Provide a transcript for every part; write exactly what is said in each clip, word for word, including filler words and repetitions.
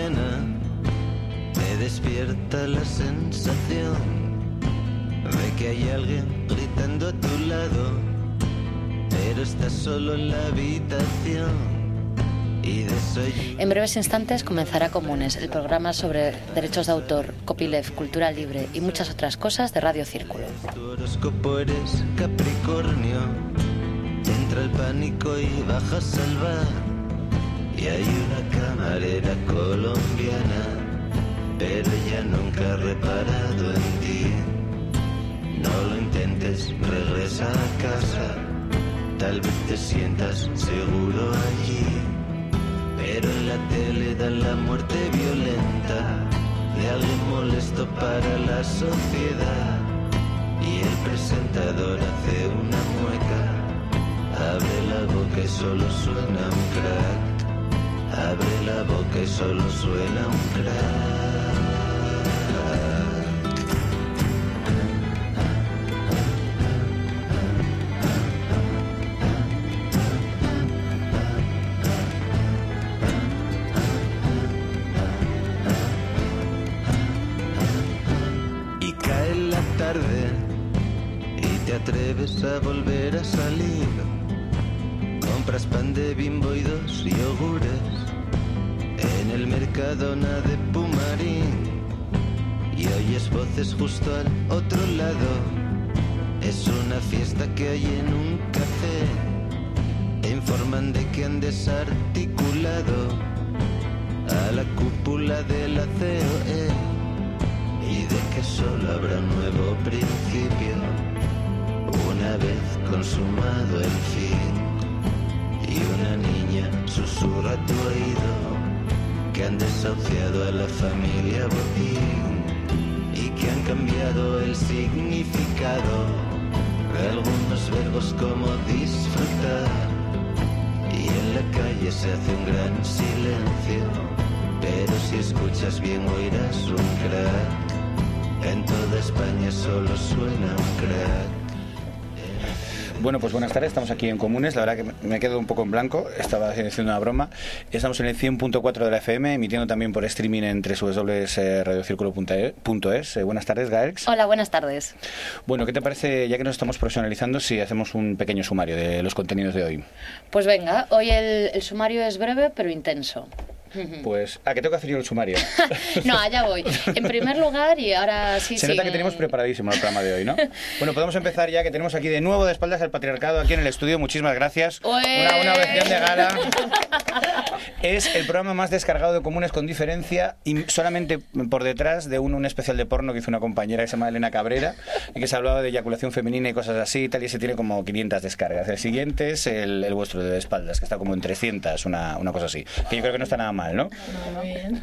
mañana me despierta la sensación de que hay alguien gritando a tu lado, pero estás solo en la habitación. En breves instantes comenzará Comunes, el programa sobre derechos de autor, copyleft, cultura libre y muchas otras cosas de Radio Círculo. Tu horóscopo eres Capricornio, entra el pánico y bajas al bar, y hay una camarera colombiana, pero ella nunca ha reparado en ti. No lo intentes, regresa a casa, tal vez te sientas seguro allí. Pero en la tele dan la muerte violenta de alguien molesto para la sociedad, y el presentador hace una mueca, abre la boca y solo suena un crack, abre la boca y solo suena un crack. Y te atreves a volver a salir, compras pan de Bimbo y dos yogures en el Mercadona de Pumarín, y oyes voces justo al otro lado. Es una fiesta que hay en un café, te informan de que han desarticulado a la cúpula de la C O E y de que solo habrá un nuevo principio una vez consumado el fin. Y una niña susurra a tu oído que han desahuciado a la familia Botín y que han cambiado el significado de algunos verbos como disfrutar. Y en la calle se hace un gran silencio, pero si escuchas bien oirás un crack. En toda España solo suena un crack. Bueno, pues buenas tardes, estamos aquí en Comunes. La verdad que me quedo un poco en blanco, estaba haciendo una broma. Estamos en el cien punto cuatro de la F M, emitiendo también por streaming en doble u doble u doble u punto radio círculo punto es. Eh, buenas tardes, Gaelx. Hola, buenas tardes. Bueno, ¿qué te parece, ya que nos estamos profesionalizando, si hacemos un pequeño sumario de los contenidos de hoy? Pues venga, hoy el, el sumario es breve pero intenso. Pues, ¿a qué tengo que hacer yo el sumario? No, allá voy. En primer lugar, y ahora sí... Se nota que tenemos preparadísimo el programa de hoy, ¿no? Bueno, podemos empezar ya, que tenemos aquí de nuevo de espaldas al patriarcado aquí en el estudio. Muchísimas gracias. Una, una ovación de gala. Es el programa más descargado de Comunes con diferencia, y solamente por detrás de un, un especial de porno que hizo una compañera que se llama Elena Cabrera y que se hablaba de eyaculación femenina y cosas así y tal, y ese tiene como quinientas descargas. El siguiente es el, el vuestro de espaldas, que está como en trescientas, una, una cosa así, que yo creo que no está nada mal, ¿no? No, muy bien.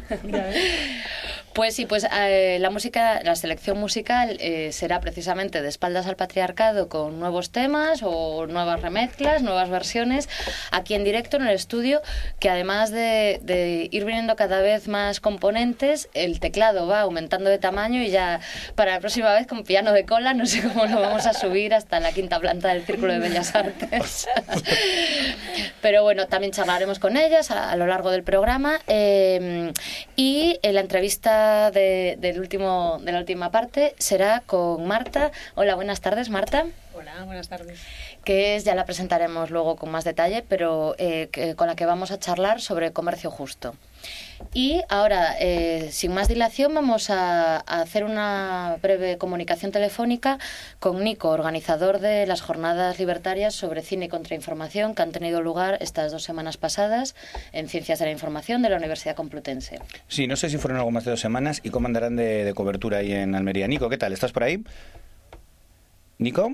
Pues sí, pues eh, la música, la selección musical eh, será precisamente de espaldas al patriarcado, con nuevos temas o nuevas remezclas, nuevas versiones, aquí en directo en el estudio, que además de, de ir viniendo cada vez más componentes, el teclado va aumentando de tamaño y ya para la próxima vez con piano de cola, no sé cómo lo vamos a subir hasta la quinta planta del Círculo de Bellas Artes. Pero bueno, también charlaremos con ellas a, a lo largo del programa, eh, y en la entrevista De, del último, de la última parte será con Marta. Hola, buenas tardes, Marta. Hola, buenas tardes. Que es, ya la presentaremos luego con más detalle, pero eh, que, con la que vamos a charlar sobre comercio justo. Y ahora, eh, sin más dilación, vamos a, a hacer una breve comunicación telefónica con Nico, organizador de las jornadas libertarias sobre cine y contrainformación que han tenido lugar estas dos semanas pasadas en Ciencias de la Información de la Universidad Complutense. Sí, no sé si fueron algo más de dos semanas y cómo andarán de, de cobertura ahí en Almería. Nico, ¿qué tal? ¿Estás por ahí? ¿Nico?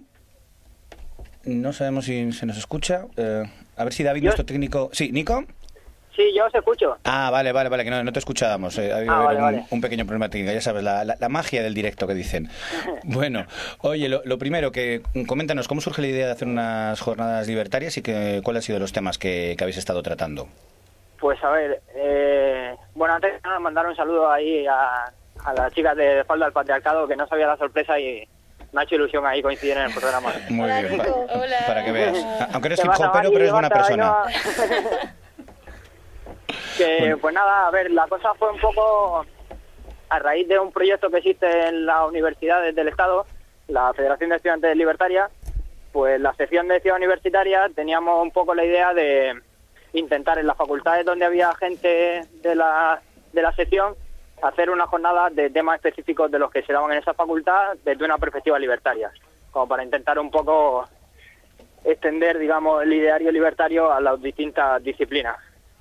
No sabemos si se nos escucha. Eh, a ver si David, Yo... nuestro técnico... Sí, ¿Nico? Sí, yo os escucho. Ah, vale, vale, vale, que no, no te escuchábamos. Eh, había ah, vale, un, vale. un pequeño problema técnico, ya sabes, la, la, la magia del directo que dicen. Bueno, oye, lo, lo primero, que coméntanos, ¿cómo surge la idea de hacer unas jornadas libertarias y que, cuáles han sido los temas que, que habéis estado tratando? Pues a ver, eh, bueno, antes de nada mandar un saludo ahí a, a las chicas de Espalda al Patriarcado, que no sabía la sorpresa y me ha hecho ilusión ahí coincidir en el programa. Muy Hola, bien, Nico. para, Hola. para que veas. Aunque eres ¿Qué hip pasa, hopero, Mari? pero eres buena Marta, persona. no. Que, bueno. Pues nada, a ver, la cosa fue un poco a raíz de un proyecto que existe en las universidades del Estado, la Federación de Estudiantes Libertarias. Pues la sección de Ciudad Universitaria teníamos un poco la idea de intentar en las facultades donde había gente de la, de la sección hacer una jornada de temas específicos de los que se daban en esa facultad desde una perspectiva libertaria, como para intentar un poco extender, digamos, el ideario libertario a las distintas disciplinas.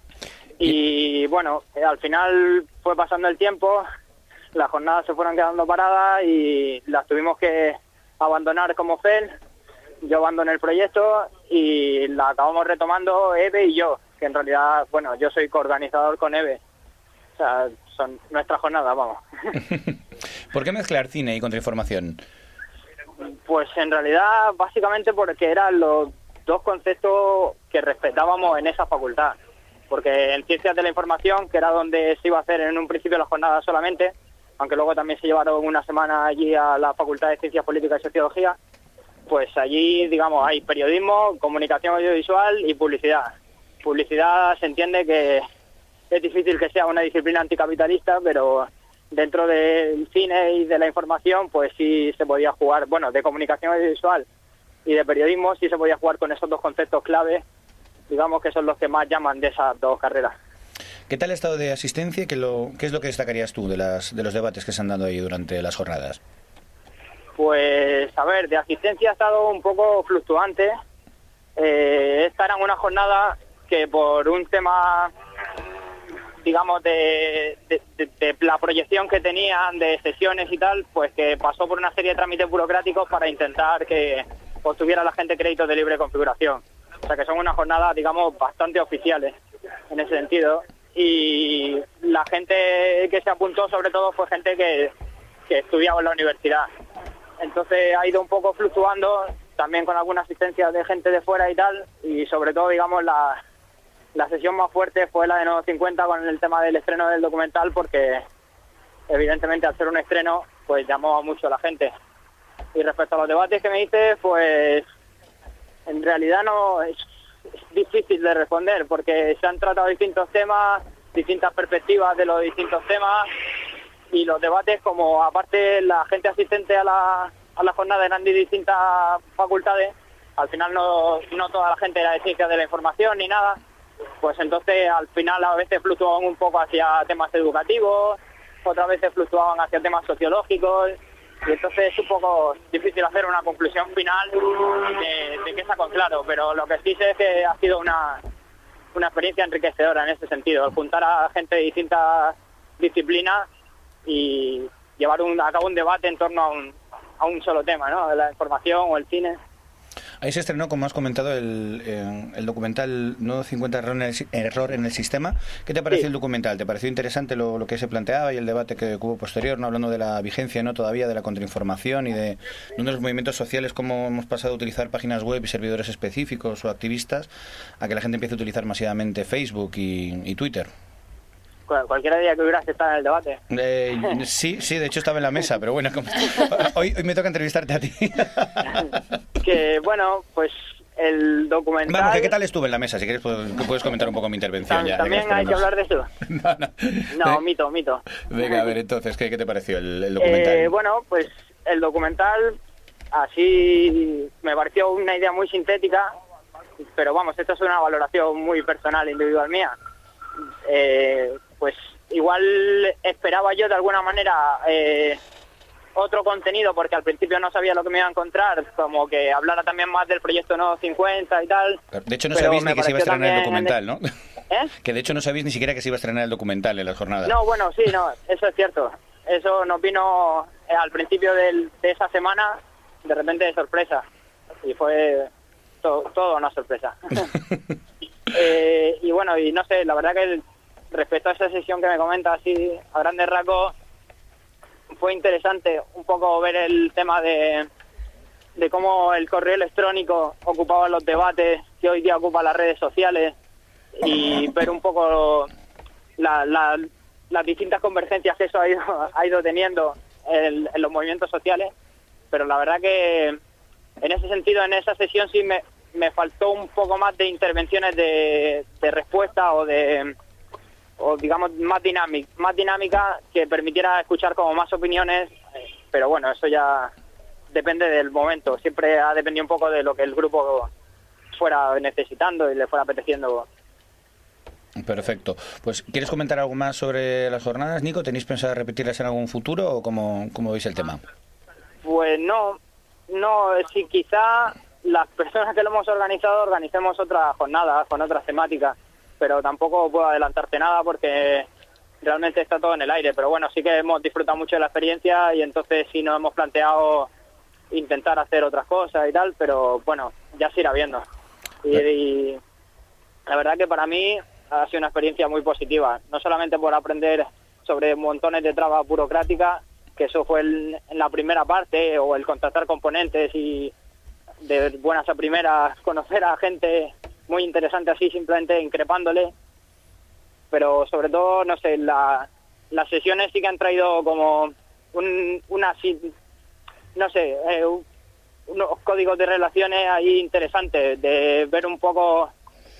Y bueno, eh, al final fue pasando el tiempo, las jornadas se fueron quedando paradas y las tuvimos que abandonar como F E L. Yo abandoné el proyecto y la acabamos retomando Eve y yo, que en realidad, bueno, yo soy coorganizador con Eve. O sea, son nuestras jornadas, vamos. ¿Por qué mezclar cine y contrainformación? Pues en realidad, básicamente porque eran los dos conceptos que respetábamos en esa facultad. Porque en Ciencias de la Información, que era donde se iba a hacer en un principio la jornada solamente, aunque luego también se llevaron una semana allí a la Facultad de Ciencias Políticas y Sociología, pues allí, digamos, hay periodismo, comunicación audiovisual y publicidad. Publicidad se entiende que es difícil que sea una disciplina anticapitalista, pero dentro del cine y de la información, pues sí se podía jugar, bueno, de comunicación audiovisual y de periodismo sí se podía jugar con esos dos conceptos clave, digamos que son los que más llaman de esas dos carreras. ¿Qué tal el estado de asistencia? ¿Qué, lo, qué es lo que destacarías tú de, las, de los debates que se han dado ahí durante las jornadas? Pues, a ver, de asistencia ha estado un poco fluctuante. Eh, esta era una jornada que por un tema, digamos, de, de, de, de la proyección que tenían de sesiones y tal, pues que pasó por una serie de trámites burocráticos para intentar que obtuviera la gente créditos de libre configuración. O sea que son unas jornadas, digamos, bastante oficiales en ese sentido. Y la gente que se apuntó sobre todo fue gente que, que estudiaba en la universidad. Entonces ha ido un poco fluctuando, también con alguna asistencia de gente de fuera y tal, y sobre todo, digamos, la, la sesión más fuerte fue la de Nodo cincuenta con el tema del estreno del documental, porque evidentemente al ser un estreno, pues llamó mucho a la gente. Y respecto a los debates que me dices, pues en realidad no es, es difícil de responder, porque se han tratado distintos temas, distintas perspectivas de los distintos temas, y los debates, como aparte la gente asistente a la, a la jornada eran de distintas facultades, al final no, no toda la gente era de Ciencias de la Información ni nada, pues entonces al final a veces fluctuaban un poco hacia temas educativos, otras veces fluctuaban hacia temas sociológicos, y entonces es un poco difícil hacer una conclusión final de, de qué sacó claro, pero lo que sí sé es que ha sido una, una experiencia enriquecedora en ese sentido, el juntar a gente de distintas disciplinas y llevar un, a cabo un debate en torno a un, a un solo tema, ¿no? La información o el cine. Ahí se estrenó, como has comentado, el, eh, el documental Nodo cincuenta, error en el, error en el sistema. ¿Qué te pareció sí. el documental? ¿Te pareció interesante lo, lo que se planteaba y el debate que hubo posterior, no hablando de la vigencia no todavía de la contrainformación y de, de los movimientos sociales, cómo hemos pasado a utilizar páginas web y servidores específicos o activistas a que la gente empiece a utilizar masivamente Facebook y, y Twitter? Cualquier día que hubieras estado en el debate. Eh, sí, sí, de hecho estaba en la mesa, pero bueno, como... hoy, hoy me toca entrevistarte a ti. Que bueno, pues el documental... Vamos, que qué tal estuve en la mesa, si quieres puedes, puedes comentar un poco mi intervención. Ya, ¿También hay que hablar de eso? no, no. No, mito, mito. Venga, a ver, entonces, ¿qué, qué te pareció el, el documental? Eh, bueno, pues el documental así me pareció una idea muy sintética, pero vamos, esto es una valoración muy personal, individual mía. Eh, pues igual esperaba yo de alguna manera eh, otro contenido, porque al principio no sabía lo que me iba a encontrar, como que hablara también más del proyecto Nodo cincuenta y tal. De hecho no sabéis ni que se iba a estrenar el documental, ¿no? ¿Eh? Que de hecho no sabéis ni siquiera que se iba a estrenar el documental en las jornadas. No, bueno, sí, no, eso es cierto. Eso nos vino eh, al principio del, de esa semana, de repente de sorpresa, y fue to, todo una sorpresa. Eh, y bueno, y no sé, la verdad que el, respecto a esa sesión que me comenta así a grandes rasgos, fue interesante un poco ver el tema de, de cómo el correo electrónico ocupaba los debates que hoy día ocupa las redes sociales, y ver un poco la, la, las distintas convergencias que eso ha ido, ha ido teniendo en, en los movimientos sociales. Pero la verdad que en ese sentido, en esa sesión sí me me faltó un poco más de intervenciones de, de respuesta o de o digamos más dinámica, más dinámica que permitiera escuchar como más opiniones, pero bueno, eso ya depende del momento, siempre ha dependido un poco de lo que el grupo fuera necesitando y le fuera apeteciendo. Perfecto. Pues, ¿quieres comentar algo más sobre las jornadas, Nico? ¿Tenéis pensado repetirlas en algún futuro o cómo, cómo veis el tema? Pues no, no, si quizá las personas que lo hemos organizado organicemos otras jornadas con otras temáticas, pero tampoco puedo adelantarte nada porque realmente está todo en el aire, pero bueno, sí que hemos disfrutado mucho de la experiencia y entonces sí nos hemos planteado intentar hacer otras cosas y tal, pero bueno, ya se irá viendo. Y, y la verdad que para mí ha sido una experiencia muy positiva, no solamente por aprender sobre montones de trabas burocráticas, que eso fue el, en la primera parte, o el contactar componentes y de buenas a primeras conocer a gente muy interesante así, simplemente increpándole, pero sobre todo, no sé, la, las sesiones sí que han traído como un, una, no sé, eh, unos códigos de relaciones ahí interesantes, de ver un poco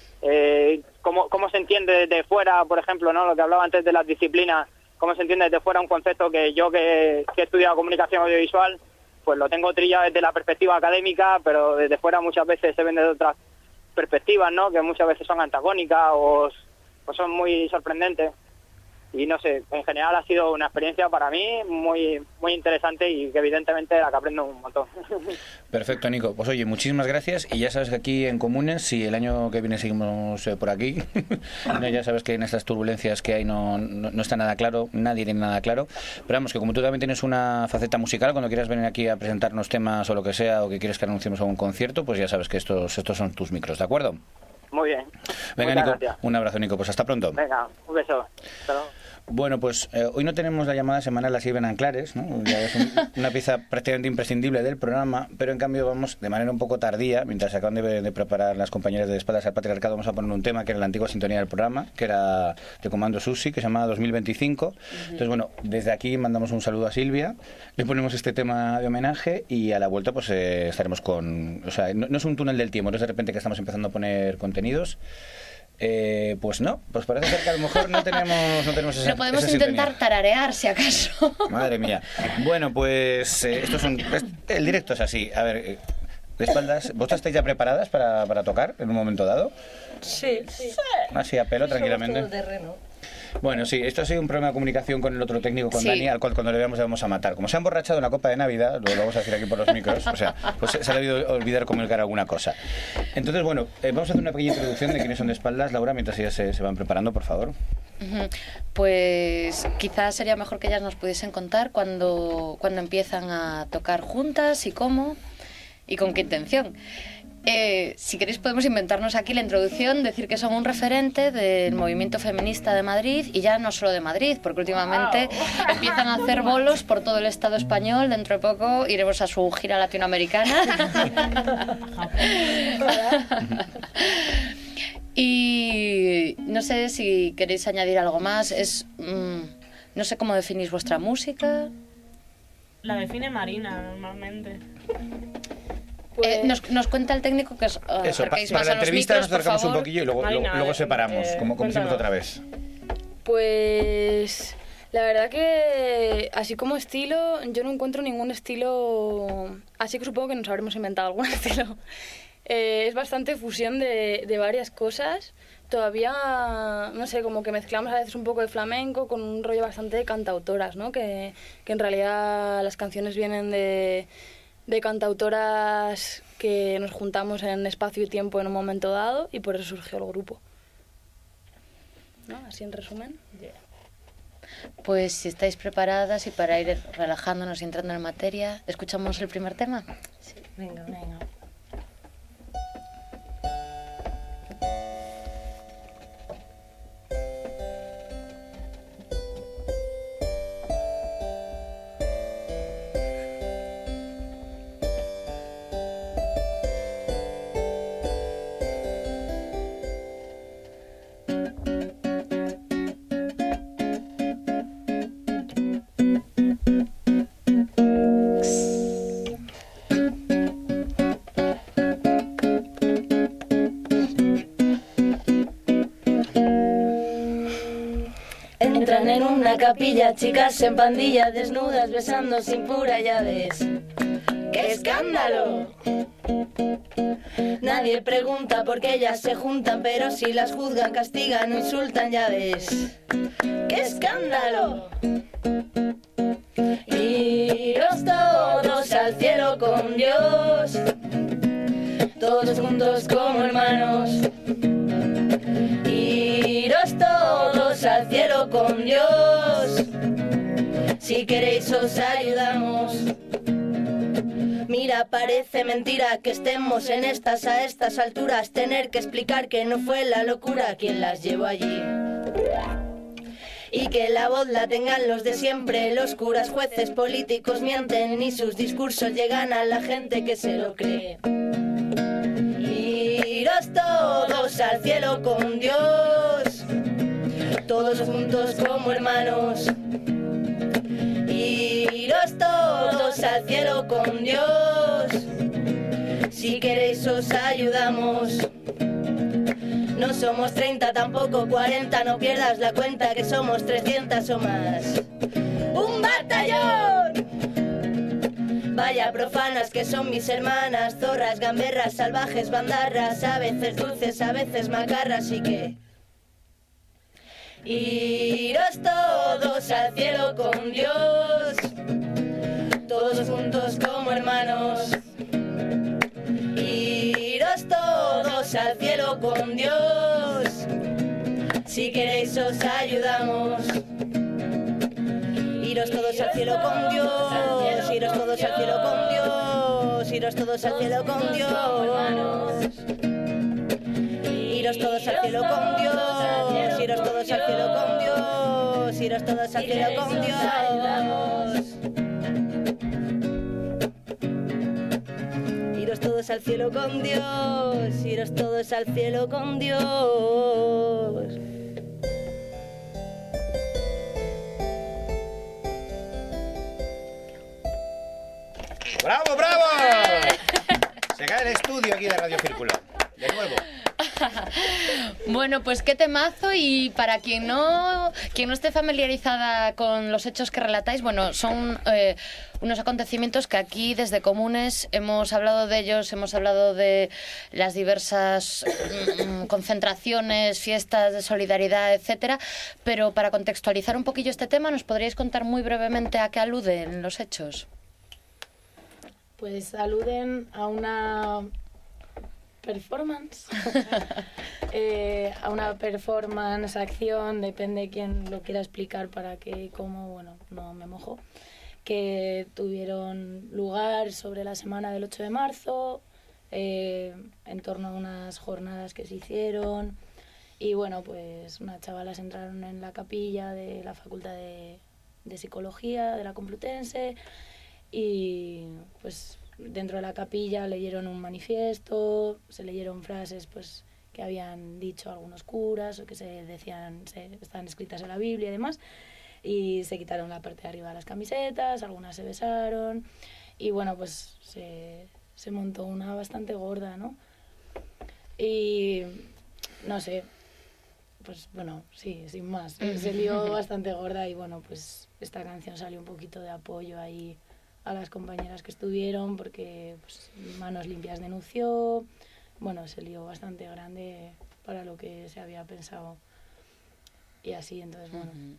eh, cómo, cómo se entiende desde fuera, por ejemplo, ¿no? Lo que hablaba antes de las disciplinas, cómo se entiende desde fuera un concepto que yo que, que he estudiado comunicación audiovisual, pues lo tengo trillado desde la perspectiva académica, pero desde fuera muchas veces se ven desde otras perspectivas, ¿no? Que muchas veces son antagónicas o, o son muy sorprendentes. Y no sé, en general ha sido una experiencia para mí muy muy interesante y que evidentemente la que aprendo un montón. Perfecto, Nico. Pues oye, muchísimas gracias y ya sabes que aquí en Comunes, si el año que viene seguimos eh, por aquí, no, ya sabes que en estas turbulencias que hay no, no, no está nada claro, nadie tiene nada claro, pero vamos, que como tú también tienes una faceta musical, cuando quieras venir aquí a presentarnos temas o lo que sea, o que quieres que anunciemos algún concierto, pues ya sabes que estos, estos son tus micros, ¿de acuerdo? Muy bien. Venga, Muchas Nico, gracias. Un abrazo, Nico, pues hasta pronto. Venga, un beso. Hasta luego. Bueno, pues eh, hoy no tenemos la llamada semanal Así ven Anclares, ¿no? Ya es un, una pieza prácticamente imprescindible del programa, pero en cambio vamos de manera un poco tardía, mientras se acaban de, de preparar las compañeras de Espaldas al Patriarcado, vamos a poner un tema que era la antigua sintonía del programa, que era de Comando Susi, que se llamaba dos mil veinticinco. Uh-huh. Entonces, bueno, desde aquí mandamos un saludo a Silvia, le ponemos este tema de homenaje y a la vuelta pues eh, estaremos con... O sea, no, no es un túnel del tiempo, no es de repente que estamos empezando a poner contenidos. Eh, pues no, pues parece ser que a lo mejor no tenemos, no tenemos esa Lo podemos esa intentar sintonía. tararear, si acaso. Madre mía. Bueno, pues eh, esto es un, es, el directo es así. A ver, eh, de espaldas, ¿vosotras estáis ya preparadas para, para tocar en un momento dado? Sí, sí. Así a pelo, Sí, tranquilamente. somos todoterreno. Bueno, sí, esto ha sido un problema de comunicación con el otro técnico, con Sí. Dani, al cual cuando le veamos le vamos a matar. Como se ha emborrachado en la copa de Navidad, lo vamos a decir aquí por los micros, o sea, pues se ha debido olvidar comunicar alguna cosa. Entonces, bueno, eh, vamos a hacer una pequeña introducción de quiénes son de espaldas, Laura, mientras ellas se, se van preparando, por favor. Ujú. Pues quizás sería mejor que ellas nos pudiesen contar cuándo, cuándo empiezan a tocar juntas y cómo y con qué intención. Eh, si queréis podemos inventarnos aquí la introducción, decir que son un referente del movimiento feminista de Madrid y ya no solo de Madrid, porque últimamente wow. empiezan a hacer bolos por todo el Estado español. Dentro de poco iremos a su gira latinoamericana. Y no sé si queréis añadir algo más. Es mmm, no sé cómo definís vuestra música. La define Marina normalmente. Pues... Eh, nos, nos cuenta el técnico que os uh, Eso, pa, para la entrevista micros, nos acercamos un poquillo y luego, Marina, luego, luego separamos, eh, como, como hicimos otra vez. Pues la verdad que así como estilo, yo no encuentro ningún estilo, así que supongo que nos habremos inventado algún estilo. Eh, es bastante fusión de, de varias cosas. Todavía, no sé, como que mezclamos a veces un poco de flamenco con un rollo bastante de cantautoras, ¿no? Que, que en realidad las canciones vienen de... de cantautoras que nos juntamos en espacio y tiempo en un momento dado y por eso surgió el grupo. ¿No? Así en resumen. Yeah. Pues si estáis preparadas y para ir relajándonos y entrando en materia, ¿escuchamos el primer tema? Sí, venga, venga. una capilla, chicas en pandilla, desnudas, besando sin pura, ya ves. ¡Qué escándalo! Nadie pregunta por qué ellas se juntan, pero si las juzgan, castigan o insultan, ya ves. ¡Qué escándalo! Iros todos al cielo con Dios, todos juntos como hermanos. Iros todos al cielo con Dios, si queréis os ayudamos. Mira, parece mentira que estemos en estas a estas alturas, tener que explicar que no fue la locura quien las llevó allí. Y que la voz la tengan los de siempre, los curas, jueces, políticos mienten y sus discursos llegan a la gente que se lo cree. Iros todos al cielo con Dios, todos juntos como hermanos. Iros todos al cielo con Dios, si queréis os ayudamos. No somos treinta, tampoco cuarenta, no pierdas la cuenta que somos trescientas o más. ¡Un batallón! Vaya profanas que son mis hermanas, zorras, gamberras, salvajes, bandarras, a veces dulces, a veces macarras y que... Iros todos al cielo con Dios, todos juntos como hermanos. Iros todos al cielo con Dios, si queréis os ayudamos. Iros todos al cielo con Dios, iros todos al cielo con Dios, iros todos al cielo con Dios. Iros todos al cielo con Dios, iros todos al cielo con Dios, iros todos al cielo con Dios. Iros todos al cielo con Dios, iros todos al cielo con Dios. ¡Bravo, bravo! Se cae el estudio aquí de Radio Círculo. De nuevo. Bueno, pues qué temazo, y para quien no quien no esté familiarizada con los hechos que relatáis, bueno, son eh, unos acontecimientos que aquí desde Comunes hemos hablado de ellos, hemos hablado de las diversas mm, concentraciones, fiestas de solidaridad, etcétera, pero para contextualizar un poquillo este tema, ¿nos podríais contar muy brevemente a qué aluden los hechos? Pues aluden a una performance, eh, a una performance, acción, depende quién lo quiera explicar para qué, cómo, bueno, no me mojo, que tuvieron lugar sobre la semana del ocho de marzo, eh, en torno a unas jornadas que se hicieron, y bueno, pues unas chavalas entraron en la capilla de la Facultad de, de Psicología de la Complutense, y pues dentro de la capilla leyeron un manifiesto, se leyeron frases pues que habían dicho algunos curas o que se decían, se, estaban escritas en la Biblia y demás, y se quitaron la parte de arriba de las camisetas, algunas se besaron y bueno, pues se, se montó una bastante gorda, ¿no? Y no sé, pues bueno, sí, sin más, se lió bastante gorda y bueno, pues esta canción salió un poquito de apoyo ahí a las compañeras que estuvieron, porque pues, Manos Limpias denunció, bueno, se lió bastante grande para lo que se había pensado y así, entonces bueno. Uh-huh.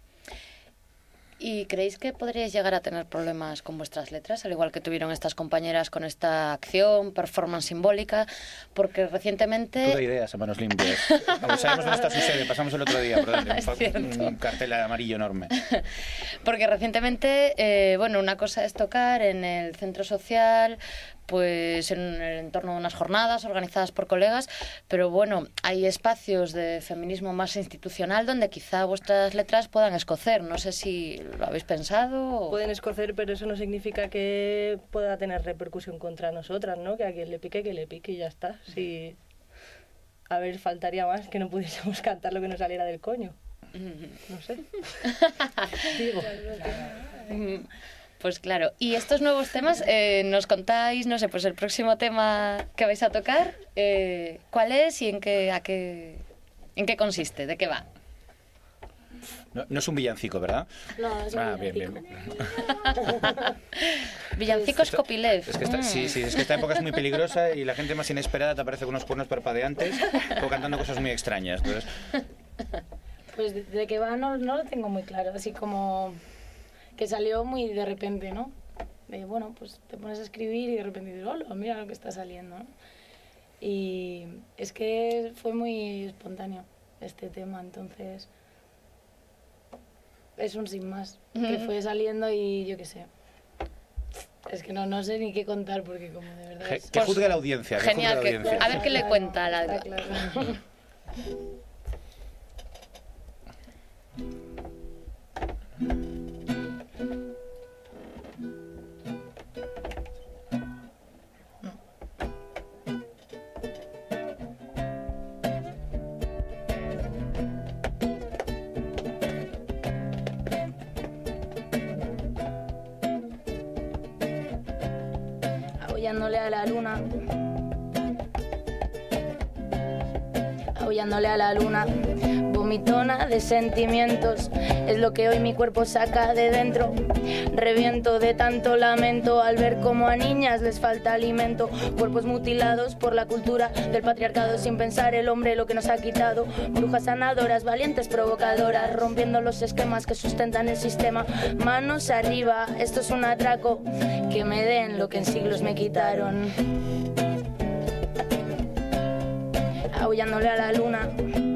¿Y creéis que podríais llegar a tener problemas con vuestras letras, al igual que tuvieron estas compañeras con esta acción, performance simbólica? Porque recientemente... Tú da ideas a Manos Limpias. Como sabemos dónde está su sede, pasamos el otro día por delante, un, un cartel amarillo enorme. Porque recientemente, eh, bueno, una cosa es tocar en el centro social, pues en el entorno de unas jornadas organizadas por colegas, pero bueno, hay espacios de feminismo más institucional donde quizá vuestras letras puedan escocer. No sé si lo habéis pensado. O... Pueden escocer, pero eso no significa que pueda tener repercusión contra nosotras, ¿no? Que a quien le pique, que le pique y ya está. Sí. A ver, faltaría más que no pudiésemos cantar lo que nos saliera del coño. No sé. Digo. Pues claro, y estos nuevos temas, eh, nos contáis, no sé, pues el próximo tema que vais a tocar, eh, ¿cuál es y en qué, a qué, en qué consiste? ¿De qué va? No, no es un villancico, ¿verdad? No, es un ah, villancico. Bien, bien, bien. Villancicos Copilev. Es que esta, Mm. Sí, sí, es que esta época es muy peligrosa y la gente más inesperada te aparece con unos cuernos parpadeantes o cantando cosas muy extrañas. Entonces, Pues de, de qué va no, no lo tengo muy claro, así como que salió muy de repente, ¿no? De, bueno, pues te pones a escribir y de repente dices, hola, mira lo que está saliendo, ¿no? Y es que fue muy espontáneo este tema, entonces es un sin más, que fue saliendo y yo qué sé. Es que no, no sé ni qué contar porque como de verdad... que, Es... que juzgue la audiencia. Que Genial, juzgue la que, audiencia. a ver qué le cuenta la... Está claro. Aullándole a la luna, aullándole a la luna, vomitona de sentimientos, es lo que hoy mi cuerpo saca de dentro. Reviento de tanto lamento al ver cómo a niñas les falta alimento, cuerpos mutilados por la cultura del patriarcado, sin pensar el hombre lo que nos ha quitado. Brujas sanadoras, valientes provocadoras, rompiendo los esquemas que sustentan el sistema. Manos arriba, esto es un atraco, que me den lo que en siglos me quitaron. Aullándole a la luna,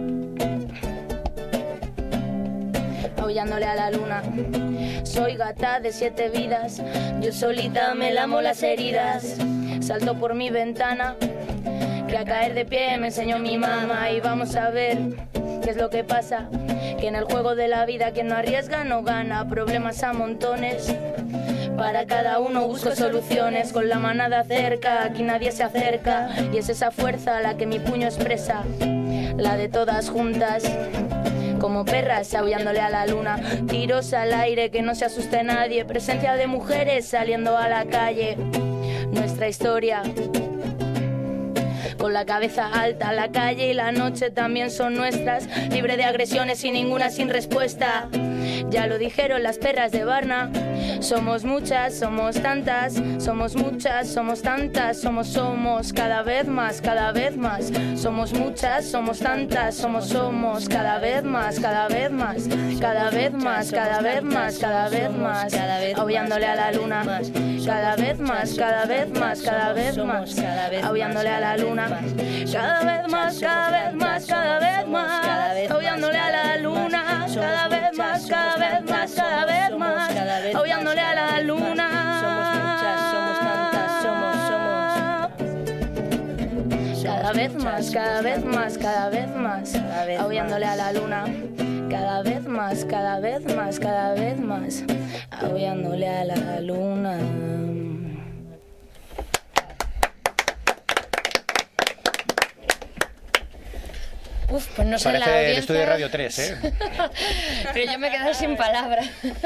aullándole a la luna. Soy gata de siete vidas, yo solita me lamo las heridas. Salto por mi ventana, que a caer de pie me enseñó mi mamá. Y vamos a ver qué es lo que pasa, que en el juego de la vida quien no arriesga no gana. Problemas a montones, para cada uno busco soluciones. Con la manada cerca, aquí nadie se acerca. Y es esa fuerza la que mi puño expresa, la de todas juntas, como perras aullándole a la luna. Tiros al aire, que no se asuste nadie. Presencia de mujeres saliendo a la calle. Nuestra historia, con la cabeza alta, la calle y la noche también son nuestras. Libre de agresiones y ninguna sin respuesta. Ya lo dijeron las perras de Varna. Somos muchas, somos tantas. Somos muchas, somos tantas. Somos, somos cada vez más, cada vez más. Somos muchas, somos tantas. Somos, somos cada vez más, cada vez más. Cada vez más, cada vez más, cada vez más. Aullándole a la luna. Cada vez más, cada vez más, cada vez más. Aullándole a la luna. Cada vez más, cada vez más, cada vez más. Aullándole a la luna. Cada vez más, cada vez más, cada vez más. Aullándole a la luna. Cada vez más, cada vez más, cada vez más. Aullándole a la luna. Cada vez más, cada vez más, cada vez más. Aullándole a la luna. Uf, pues no sé, parece la audiencia... el estudio de Radio tres, ¿eh? Pero yo me he quedado sin palabras.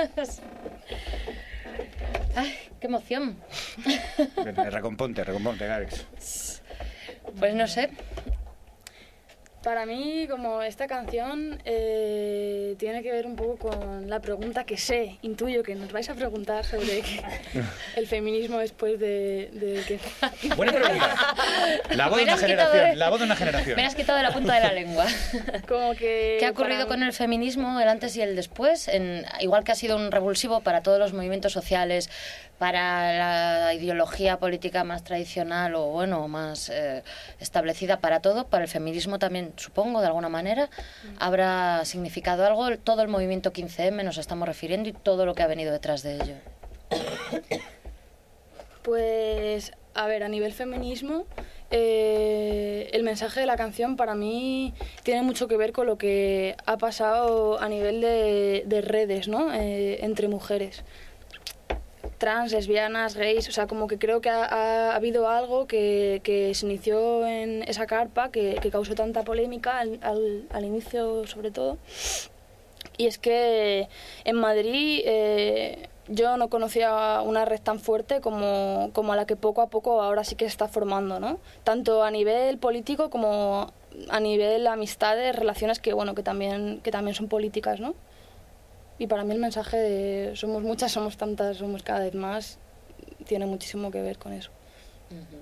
Ay, qué emoción. Recomponte, recomponte, Alex. Pues no sé. Para mí, como esta canción eh, tiene que ver un poco con la pregunta que sé, intuyo que nos vais a preguntar sobre el feminismo después de, de que... Buena pregunta. La voz de Me una has quitado generación, de- la voz de una generación. Me has quitado de la punta de la lengua. Como que ¿Qué ha ocurrido para- con el feminismo, el antes y el después? En, igual que ha sido un revulsivo para todos los movimientos sociales, para la ideología política más tradicional o bueno, más eh, establecida para todo, para el feminismo también, supongo, de alguna manera, habrá significado algo. Todo el movimiento quince eme nos estamos refiriendo y todo lo que ha venido detrás de ello. Pues, a ver, a nivel feminismo, eh, el mensaje de la canción para mí tiene mucho que ver con lo que ha pasado a nivel de, de redes, ¿no? Eh, entre mujeres. Trans, lesbianas, gays, o sea, como que creo que ha, ha habido algo que, que se inició en esa carpa que, que causó tanta polémica al, al, al inicio sobre todo. Y es que en Madrid eh, yo no conocía una red tan fuerte como, como a la que poco a poco ahora sí que se está formando, ¿no? Tanto a nivel político como a nivel amistades, relaciones que, bueno, que también, que también son políticas, ¿no? Y para mí el mensaje de somos muchas, somos tantas, somos cada vez más, tiene muchísimo que ver con eso. Uh-huh.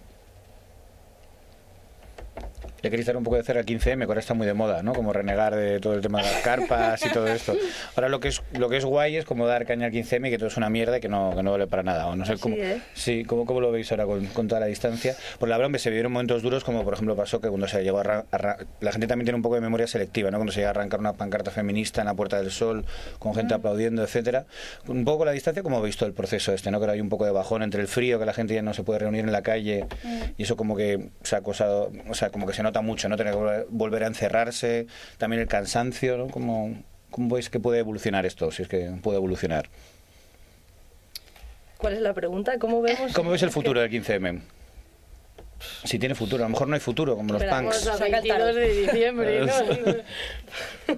Le queréis dar un poco de cera al quince eme, que ahora está muy de moda, ¿no? Como renegar de todo el tema de las carpas y todo esto. Ahora lo que es lo que es guay es como dar caña al quince eme, que todo es una mierda y que no, que no vale para nada. O no sé cómo, sí, ¿eh? sí, ¿cómo, cómo lo veis ahora con, con toda la distancia? Pues la verdad, hombre, se vivieron momentos duros, como por ejemplo pasó que cuando se llegó a, arran- a arran- la gente también tiene un poco de memoria selectiva, ¿no? Cuando se llega a arrancar una pancarta feminista en la Puerta del Sol, con gente mm. aplaudiendo, etcétera. Un poco la distancia, ¿cómo veis todo el proceso este, no? Que ahora hay un poco de bajón entre el frío, que la gente ya no se puede reunir en la calle, mm. y eso como que se ha acosado, o sea, como que se nota mucho, ¿no? Tener que volver a encerrarse, también el cansancio, ¿no? ¿Cómo, cómo veis que puede evolucionar esto, si es que puede evolucionar? ¿Cuál es la pregunta? ¿Cómo vemos? ¿Cómo ves el futuro del quince eme? Si tiene futuro, a lo mejor no hay futuro, como los Esperamos punks. a veintidós de diciembre, ¿no?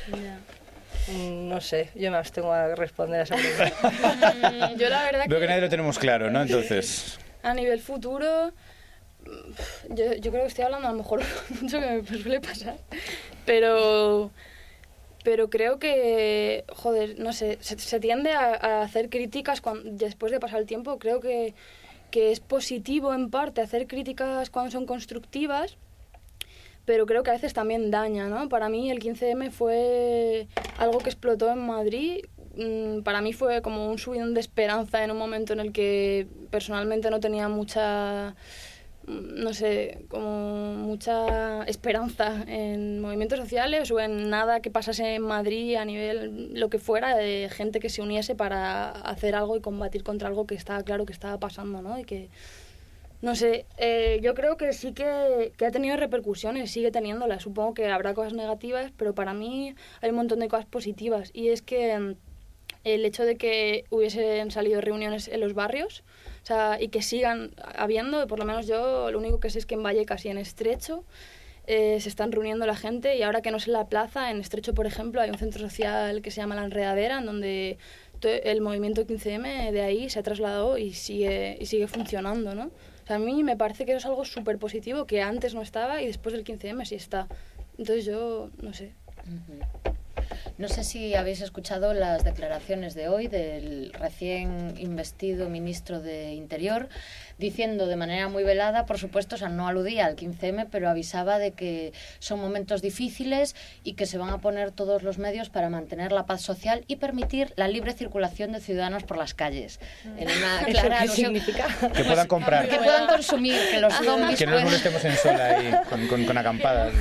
No sé, yo me abstengo a responder a esa pregunta. Yo la verdad Veo que que nadie lo tenemos claro, ¿no? Entonces... a nivel futuro... Yo, yo creo que estoy hablando a lo mejor mucho que me suele pasar, pero pero creo que, joder, no sé, se, se tiende a, a hacer críticas cuando, después de pasar el tiempo. Creo que, que es positivo en parte hacer críticas cuando son constructivas, pero creo que a veces también daña, ¿no? Para mí el quince eme fue algo que explotó en Madrid. Para mí fue como un subidón de esperanza en un momento en el que personalmente no tenía mucha... no sé, como mucha esperanza en movimientos sociales o en nada que pasase en Madrid a nivel lo que fuera, de gente que se uniese para hacer algo y combatir contra algo que estaba claro que estaba pasando, ¿no? Y que, no sé, eh, yo creo que sí que, que ha tenido repercusiones, sigue teniéndolas. Supongo que habrá cosas negativas, pero para mí hay un montón de cosas positivas. Y es que el hecho de que hubiesen salido reuniones en los barrios, o sea, y que sigan habiendo, por lo menos yo lo único que sé es que en Vallecas y en Estrecho eh, se están reuniendo la gente, y ahora que no es en la plaza, en Estrecho, por ejemplo, hay un centro social que se llama La Enredadera, en donde el movimiento quince eme de ahí se ha trasladado y sigue, y sigue funcionando, ¿no? O sea, a mí me parece que eso es algo súper positivo, que antes no estaba y después del quince eme sí está. Entonces yo, no sé. Uh-huh. No sé si habéis escuchado las declaraciones de hoy del recién investido ministro de Interior, diciendo de manera muy velada, por supuesto, o sea, no aludía al quince eme, pero avisaba de que son momentos difíciles y que se van a poner todos los medios para mantener la paz social y permitir la libre circulación de ciudadanos por las calles. En una clara ¿Qué alusión, significa? Que puedan comprar. Que puedan consumir, que los zombies Que no nos molestemos en sol ahí, con, con, con acampadas.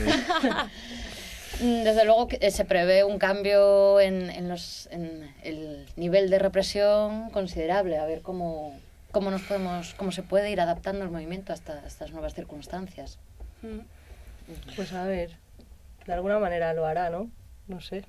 Desde luego que se prevé un cambio en, en, los, en el nivel de represión considerable, a ver cómo, cómo, nos podemos, cómo se puede ir adaptando el movimiento a, esta, a estas nuevas circunstancias. Pues a ver, de alguna manera lo hará, ¿no? No sé.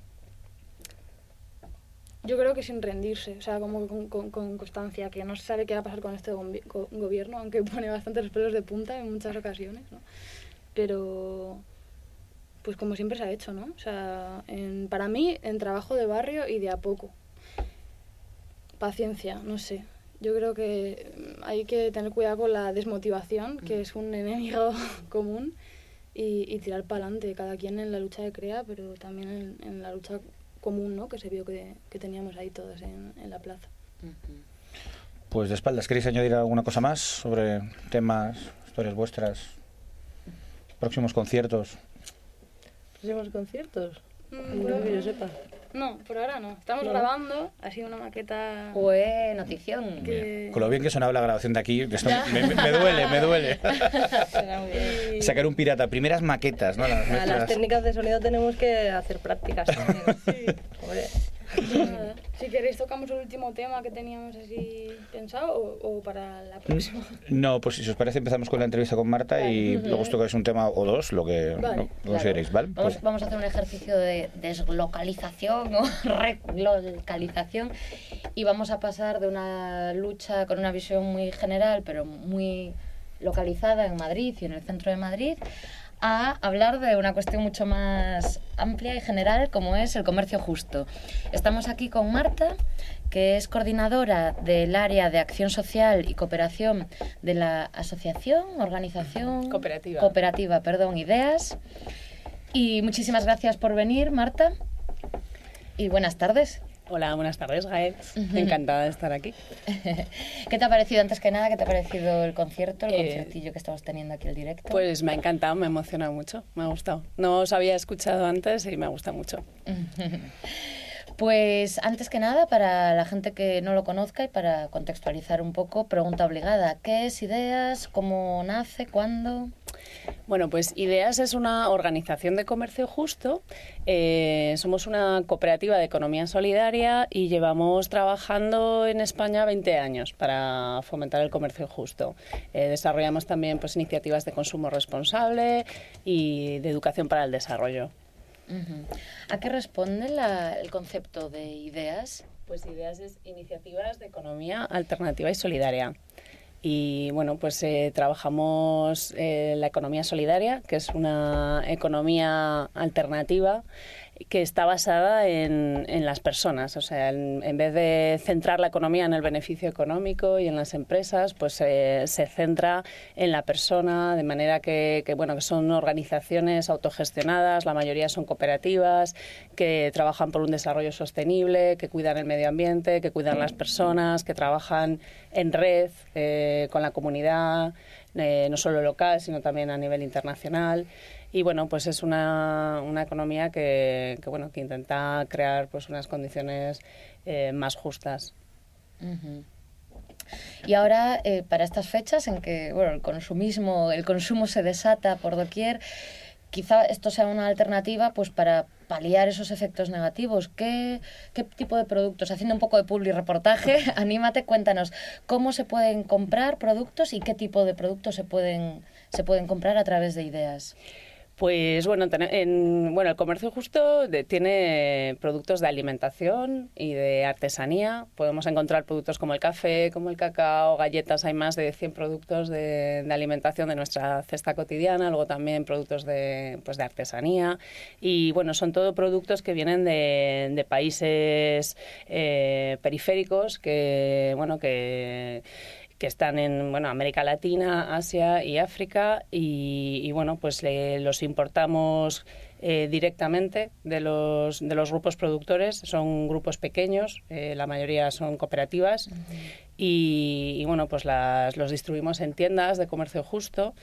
Yo creo que sin rendirse, o sea, como con, con, con constancia, que no se sabe qué va a pasar con este gobi- con gobierno, aunque pone bastantes pelos de punta en muchas ocasiones, ¿no? Pero... pues como siempre se ha hecho, ¿no? O sea, en, para mí, en trabajo de barrio y de a poco. Paciencia, no sé. Yo creo que hay que tener cuidado con la desmotivación, que es un enemigo común, y, y tirar para adelante, cada quien en la lucha que crea, pero también en, en la lucha común, ¿no? Que se vio que, que teníamos ahí todos en, en la plaza. Pues de espaldas, ¿queréis añadir alguna cosa más sobre temas, historias vuestras, próximos conciertos? ¿Próximos conciertos? Mm, No que yo sepa. No, por ahora no. Estamos ¿No? grabando, ha sido una maqueta... Pues notición. que... Con lo bien que sonaba la grabación de aquí, esto me, me, me duele, me duele. Será muy bien. Sacar un pirata, primeras maquetas, ¿no? Las, A las mezclas. técnicas de sonido tenemos que hacer prácticas también. Sí. Hombre. Nada. Si queréis tocamos el último tema que teníamos así pensado o, o para la próxima. No, pues si os parece empezamos con la entrevista con Marta vale. y uh-huh. luego os tocáis un tema o dos, lo que vale, no, claro. consideréis, ¿vale? Vamos, pues... vamos a hacer un ejercicio de deslocalización o relocalización y vamos a pasar de una lucha con una visión muy general pero muy localizada en Madrid y en el centro de Madrid a hablar de una cuestión mucho más amplia y general como es el comercio justo. Estamos aquí con Marta, que es coordinadora del área de acción social y cooperación de la asociación, organización... Cooperativa. Cooperativa, perdón, Ideas. Y muchísimas gracias por venir, Marta. Y buenas tardes. Hola, buenas tardes, Gael. Uh-huh. Encantada de estar aquí. ¿Qué te ha parecido, antes que nada, qué te ha parecido el concierto, el eh, conciertillo que estamos teniendo aquí, el directo? Pues me ha encantado, me ha emocionado mucho, me ha gustado. No os había escuchado antes y me ha gustado mucho. Pues antes que nada, para la gente que no lo conozca y para contextualizar un poco, pregunta obligada, ¿qué es Ideas? ¿Cómo nace? ¿Cuándo? Bueno, pues Ideas es una organización de comercio justo. Eh, somos una cooperativa de economía solidaria y llevamos trabajando en España veinte años para fomentar el comercio justo. Eh, desarrollamos también pues, iniciativas de consumo responsable y de educación para el desarrollo. Uh-huh. ¿A qué responde la, el concepto de Ideas? Pues Ideas es iniciativas de economía alternativa y solidaria. Y bueno, pues eh, trabajamos eh, la economía solidaria, que es una economía alternativa que está basada en, en las personas. O sea, en, en vez de centrar la economía en el beneficio económico y en las empresas, pues eh, se centra en la persona, de manera que, que, bueno, que son organizaciones autogestionadas, la mayoría son cooperativas, que trabajan por un desarrollo sostenible, que cuidan el medio ambiente, que cuidan las personas, que trabajan en red eh, con la comunidad, eh, no solo local, sino también a nivel internacional. Y bueno, pues es una, una economía que, que, bueno, que intenta crear pues unas condiciones eh, más justas. Uh-huh. Y ahora, eh, para estas fechas en que bueno, el consumismo, el consumo se desata por doquier, quizá esto sea una alternativa pues para paliar esos efectos negativos. ¿Qué, qué tipo de productos? Haciendo un poco de publi reportaje, anímate, cuéntanos cómo se pueden comprar productos y qué tipo de productos se pueden, se pueden comprar a través de Ideas. Pues bueno, en, bueno, el comercio justo de, tiene productos de alimentación y de artesanía. Podemos encontrar productos como el café, como el cacao, galletas. Hay más de cien productos de, de alimentación de nuestra cesta cotidiana. Luego también productos de, pues de artesanía. Y bueno, son todo productos que vienen de, de países eh, periféricos que, bueno, que... que están en bueno, América Latina, Asia y África y, y bueno, pues le, los importamos eh, directamente de los, de los grupos productores. Son grupos pequeños, eh, la mayoría son cooperativas. Uh-huh. y, y bueno, pues las, los distribuimos en tiendas de comercio justo.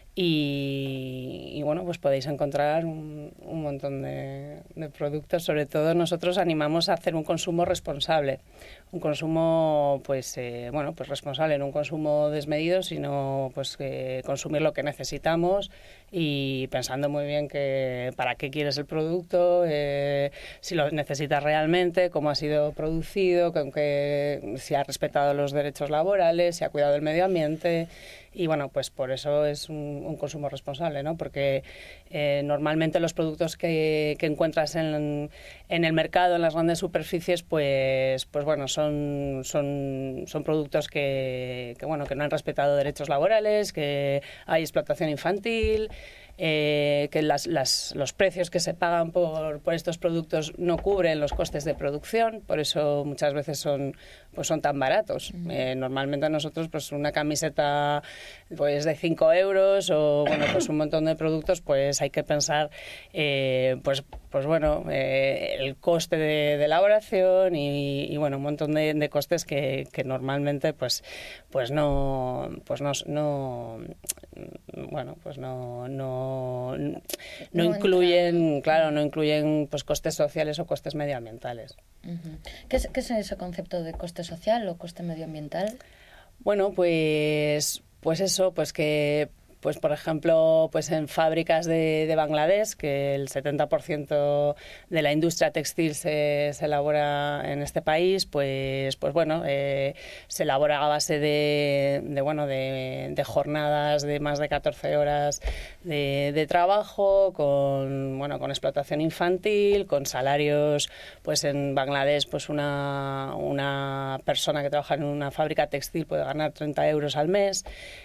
Y, y bueno, pues podéis encontrar un, un montón de, de productos. Sobre todo nosotros animamos a hacer un consumo responsable, un consumo pues eh, bueno pues responsable, no un consumo desmedido, sino pues eh, consumir lo que necesitamos y pensando muy bien que para qué quieres el producto, eh, si lo necesitas realmente, cómo ha sido producido, que, que, si ha respetado los derechos laborales, si ha cuidado el medio ambiente. Y bueno, pues por eso es un, un consumo responsable, ¿no? Porque eh, normalmente los productos que, que encuentras en, en el mercado, en las grandes superficies, pues, pues bueno, son, son, son productos que, que, bueno, que no han respetado derechos laborales, que hay explotación infantil, eh, que las, las, los precios que se pagan por, por estos productos no cubren los costes de producción, por eso muchas veces son, pues son tan baratos. Uh-huh. Eh, normalmente nosotros pues una camiseta pues de cinco euros o bueno pues un montón de productos, pues hay que pensar eh, pues pues bueno eh, el coste de, de elaboración y, y bueno un montón de, de costes que, que normalmente pues pues no pues no, no bueno pues no no, no, no incluyen claro no incluyen pues costes sociales o costes medioambientales. Uh-huh. ¿Qué es, qué es ese concepto de coste social o coste medioambiental? Bueno, pues pues eso, pues que pues por ejemplo, pues en fábricas de, de Bangladesh, que el setenta por ciento de la industria textil se, se elabora en este país, pues pues bueno, eh, se elabora a base de, de bueno de, de jornadas de más de catorce horas de, de trabajo, con bueno con explotación infantil, con salarios, pues en Bangladesh pues una una persona que trabaja en una fábrica textil puede ganar treinta euros al mes.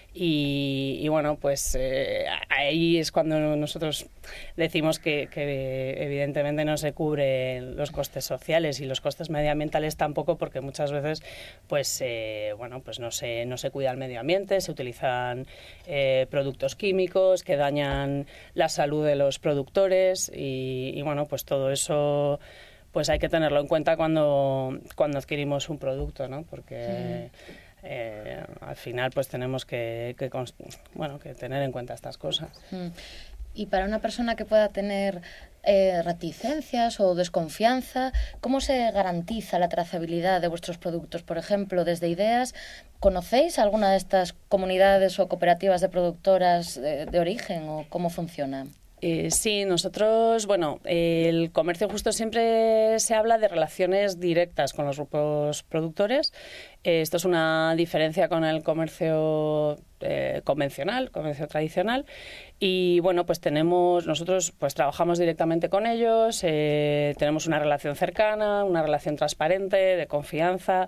Y, y bueno, pues eh, ahí es cuando nosotros decimos que, que evidentemente no se cubren los costes sociales y los costes medioambientales tampoco, porque muchas veces pues eh, bueno pues no se no se cuida el medio ambiente, se utilizan eh, productos químicos que dañan la salud de los productores y, y bueno pues todo eso pues hay que tenerlo en cuenta cuando, cuando adquirimos un producto, ¿no? Porque mm. eh, al final pues tenemos que, que, bueno, que tener en cuenta estas cosas. Mm. Y para una persona que pueda tener eh, reticencias o desconfianza, ¿cómo se garantiza la trazabilidad de vuestros productos? Por ejemplo, desde Ideas, ¿conocéis alguna de estas comunidades o cooperativas de productoras de, de origen o cómo funciona? Eh, sí, nosotros, bueno, eh, el comercio justo siempre se habla de relaciones directas con los grupos productores. Eh, esto es una diferencia con el comercio eh, convencional, comercio tradicional. Y bueno, pues tenemos, nosotros pues trabajamos directamente con ellos, eh, tenemos una relación cercana, una relación transparente, de confianza.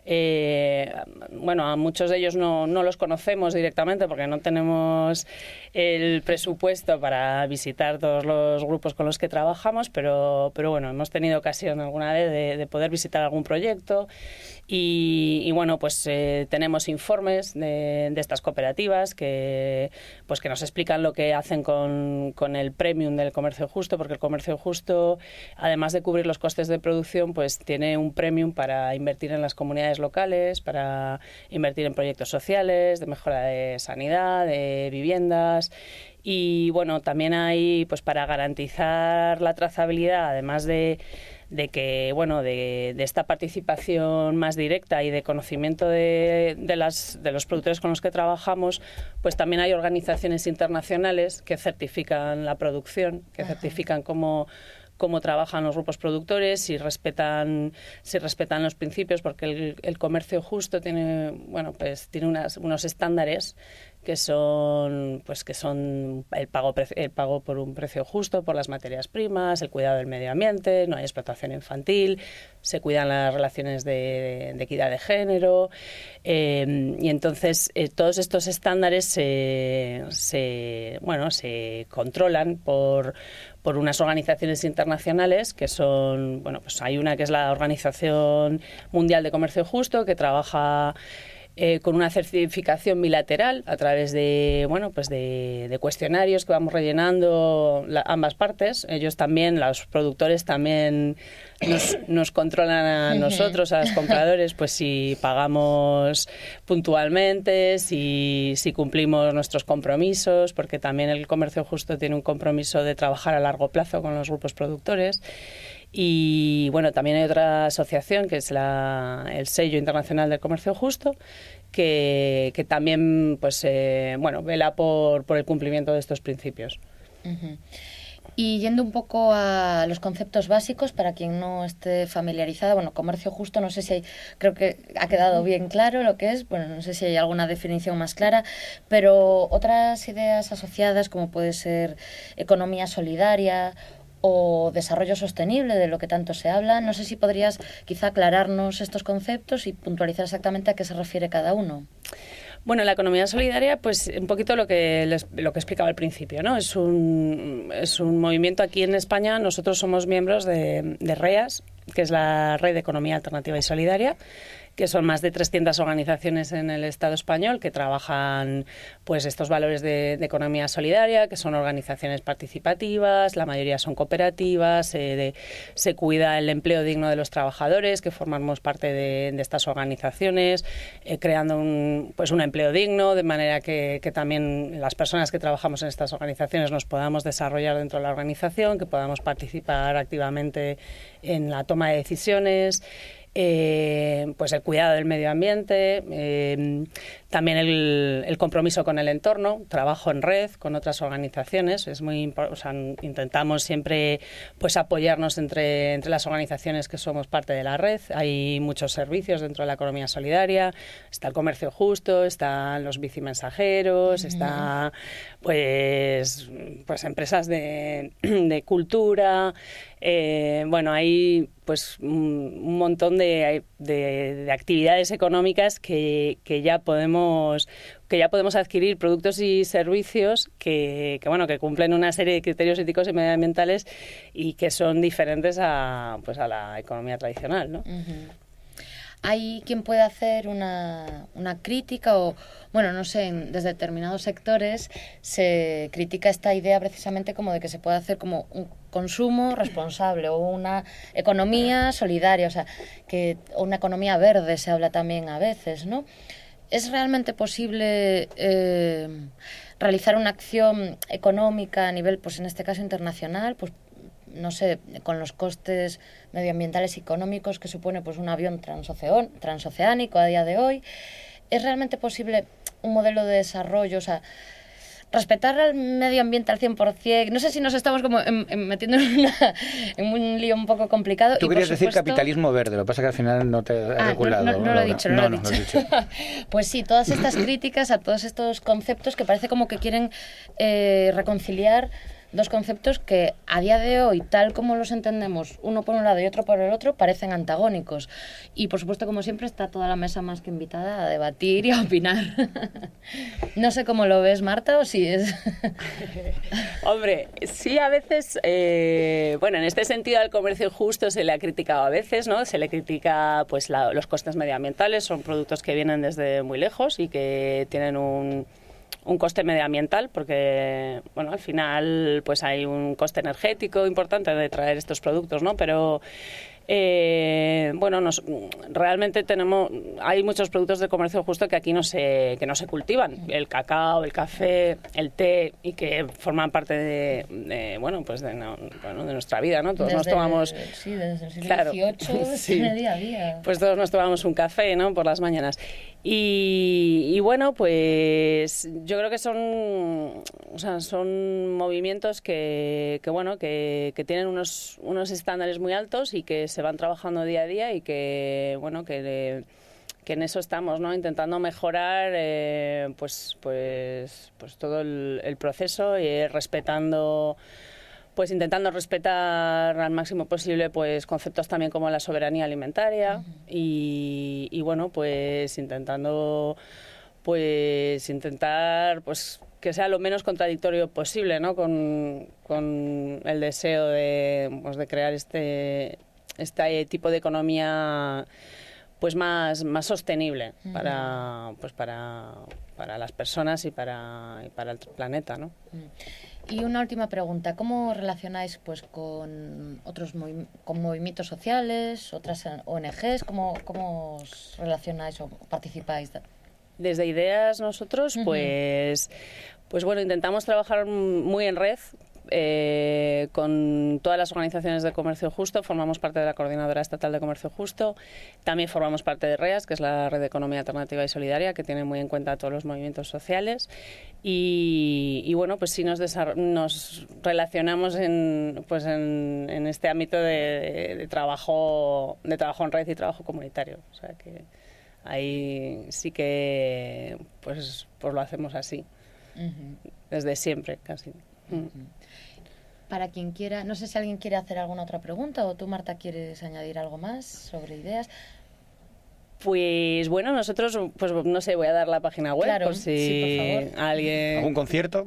Eh, bueno, a muchos de ellos no, no los conocemos directamente porque no tenemos el presupuesto para visitar todos los grupos con los que trabajamos, pero, pero bueno, hemos tenido ocasión alguna vez de, de poder visitar algún proyecto. Y, y bueno, pues eh, tenemos informes de, de estas cooperativas que, pues que nos explican lo que hacen con, con el premium del comercio justo, porque el comercio justo, además de cubrir los costes de producción, pues tiene un premium para invertir en las comunidades locales, para invertir en proyectos sociales, de mejora de sanidad, de viviendas. Y bueno, también hay, pues para garantizar la trazabilidad, además de de que bueno de, de esta participación más directa y de conocimiento de, de, las, de los productores con los que trabajamos, pues también hay organizaciones internacionales que certifican la producción, que Ajá. certifican cómo cómo trabajan los grupos productores, si respetan si respetan los principios, porque el, el comercio justo tiene bueno pues tiene unas, unos estándares que son pues que son el pago el pago por un precio justo por las materias primas, el cuidado del medio ambiente, no hay explotación infantil, se cuidan las relaciones de, de equidad de género, eh, y entonces eh, todos estos estándares se, se bueno se controlan por por unas organizaciones internacionales que son, bueno, pues hay una que es la Organización Mundial de Comercio Justo, que trabaja eh, con una certificación bilateral a través de, bueno, pues de, de cuestionarios que vamos rellenando la, ambas partes. Ellos también, los productores también nos, nos controlan a nosotros, a los compradores, pues si pagamos puntualmente, si, si cumplimos nuestros compromisos, porque también el comercio justo tiene un compromiso de trabajar a largo plazo con los grupos productores. Y bueno, también hay otra asociación que es la, el Sello Internacional del Comercio Justo, que, que también pues eh, bueno vela por, por el cumplimiento de estos principios. Uh-huh. Y yendo un poco a los conceptos básicos, para quien no esté familiarizado, bueno, comercio justo, no sé si hay, creo que ha quedado bien claro lo que es, bueno, no sé si hay alguna definición más clara, pero otras ideas asociadas como puede ser economía solidaria o desarrollo sostenible, de lo que tanto se habla, no sé si podrías quizá aclararnos estos conceptos y puntualizar exactamente a qué se refiere cada uno. Bueno, la economía solidaria, pues un poquito lo que les, lo que explicaba al principio, ¿no? Es un, es un movimiento aquí en España. Nosotros somos miembros de, de REAS, que es la Red de Economía Alternativa y Solidaria, que son más de trescientas organizaciones en el Estado español que trabajan pues estos valores de, de economía solidaria, que son organizaciones participativas, la mayoría son cooperativas, eh, de, se cuida el empleo digno de los trabajadores, que formamos parte de, de estas organizaciones, eh, creando un, pues un empleo digno, de manera que, que también las personas que trabajamos en estas organizaciones nos podamos desarrollar dentro de la organización, que podamos participar activamente en la toma de decisiones. Eh, pues el cuidado del medio ambiente, eh, también el, el compromiso con el entorno, trabajo en red con otras organizaciones. Es muy o sea, intentamos siempre pues apoyarnos entre, entre las organizaciones que somos parte de la red. Hay muchos servicios dentro de la economía solidaria, está el comercio justo, están los bicimensajeros, uh-huh. está pues, pues empresas de, de cultura. Eh, bueno, hay pues un montón de, de, de actividades económicas que, que ya podemos que ya podemos adquirir productos y servicios que, que bueno que cumplen una serie de criterios éticos y medioambientales y que son diferentes a pues a la economía tradicional, ¿no? Uh-huh. hay quien puede hacer una, una crítica o, bueno, no sé, en, desde determinados sectores se critica esta idea precisamente como de que se puede hacer como un consumo responsable o una economía solidaria, o sea, que una economía verde se habla también a veces, ¿no? ¿Es realmente posible eh, realizar una acción económica a nivel, pues en este caso internacional, pues no sé, con los costes medioambientales y económicos que supone pues un avión transoceán, transoceánico a día de hoy? ¿Es realmente posible un modelo de desarrollo, o sea, respetar al medio ambiente al cien por ciento? No sé si nos estamos como en, en metiendo en, una, en un lío un poco complicado. Tú y querías supuesto, decir capitalismo verde, lo que pasa es que al final no te he ah, reculado. No, no, no lo he dicho, no, no, lo he no, dicho. No lo he dicho. Pues sí, todas estas críticas a todos estos conceptos que parece como que quieren eh, reconciliar dos conceptos que a día de hoy, tal como los entendemos, uno por un lado y otro por el otro, parecen antagónicos. Y por supuesto, como siempre, está toda la mesa más que invitada a debatir y a opinar. No sé cómo lo ves, Marta, o si es... Hombre, sí, a veces, eh, bueno, en este sentido al comercio justo se le ha criticado a veces, ¿no? Se le critica pues la, los costes medioambientales, son productos que vienen desde muy lejos y que tienen un... un coste medioambiental, porque bueno, al final pues hay un coste energético importante de traer estos productos, ¿no? Pero eh, bueno, nos, realmente tenemos hay muchos productos de comercio justo que aquí no se que no se cultivan, el cacao, el café, el té, y que forman parte de, de bueno, pues de, no, bueno, de nuestra vida, ¿no? Todos desde nos tomamos el, sí, desde el siglo claro, dieciocho, sí. en el día a día. Pues todos nos tomamos un café, ¿no? Por las mañanas. Y, y bueno, pues yo creo que son, o sea, son movimientos que, que bueno, que, que tienen unos, unos estándares muy altos y que se van trabajando día a día y que, bueno, que, que en eso estamos, ¿no? Intentando mejorar, eh, pues, pues, pues todo el, el proceso y respetando... pues intentando respetar al máximo posible pues conceptos también como la soberanía alimentaria. Uh-huh. y, y bueno, pues intentando pues intentar pues que sea lo menos contradictorio posible, ¿no? con, con el deseo de, pues, de crear este, este tipo de economía pues más, más sostenible. Uh-huh. para, pues para, para las personas y para, y para el planeta, ¿no? Uh-huh. Y una última pregunta, ¿cómo relacionáis pues con otros movi- con movimientos sociales, otras O N Ges? ¿Cómo, cómo os relacionáis o participáis? Desde Ideas nosotros, uh-huh. pues, pues bueno, intentamos trabajar muy en red eh, con todas las organizaciones de comercio justo. Formamos parte de la Coordinadora Estatal de Comercio Justo. También formamos parte de REAS, que es la Red de Economía Alternativa y Solidaria, que tiene muy en cuenta todos los movimientos sociales. Y, y bueno, pues sí nos, desar- nos relacionamos en, pues en, en este ámbito de, de, de, trabajo, de trabajo en red y trabajo comunitario. O sea que ahí sí que pues, pues lo hacemos así, uh-huh. desde siempre casi. Uh-huh. Para quien quiera, no sé si alguien quiere hacer alguna otra pregunta o tú, Marta, quieres añadir algo más sobre Ideas. Pues bueno, nosotros, pues no sé, voy a dar la página web, claro, por si sí, por favor. Alguien... ¿Algún concierto?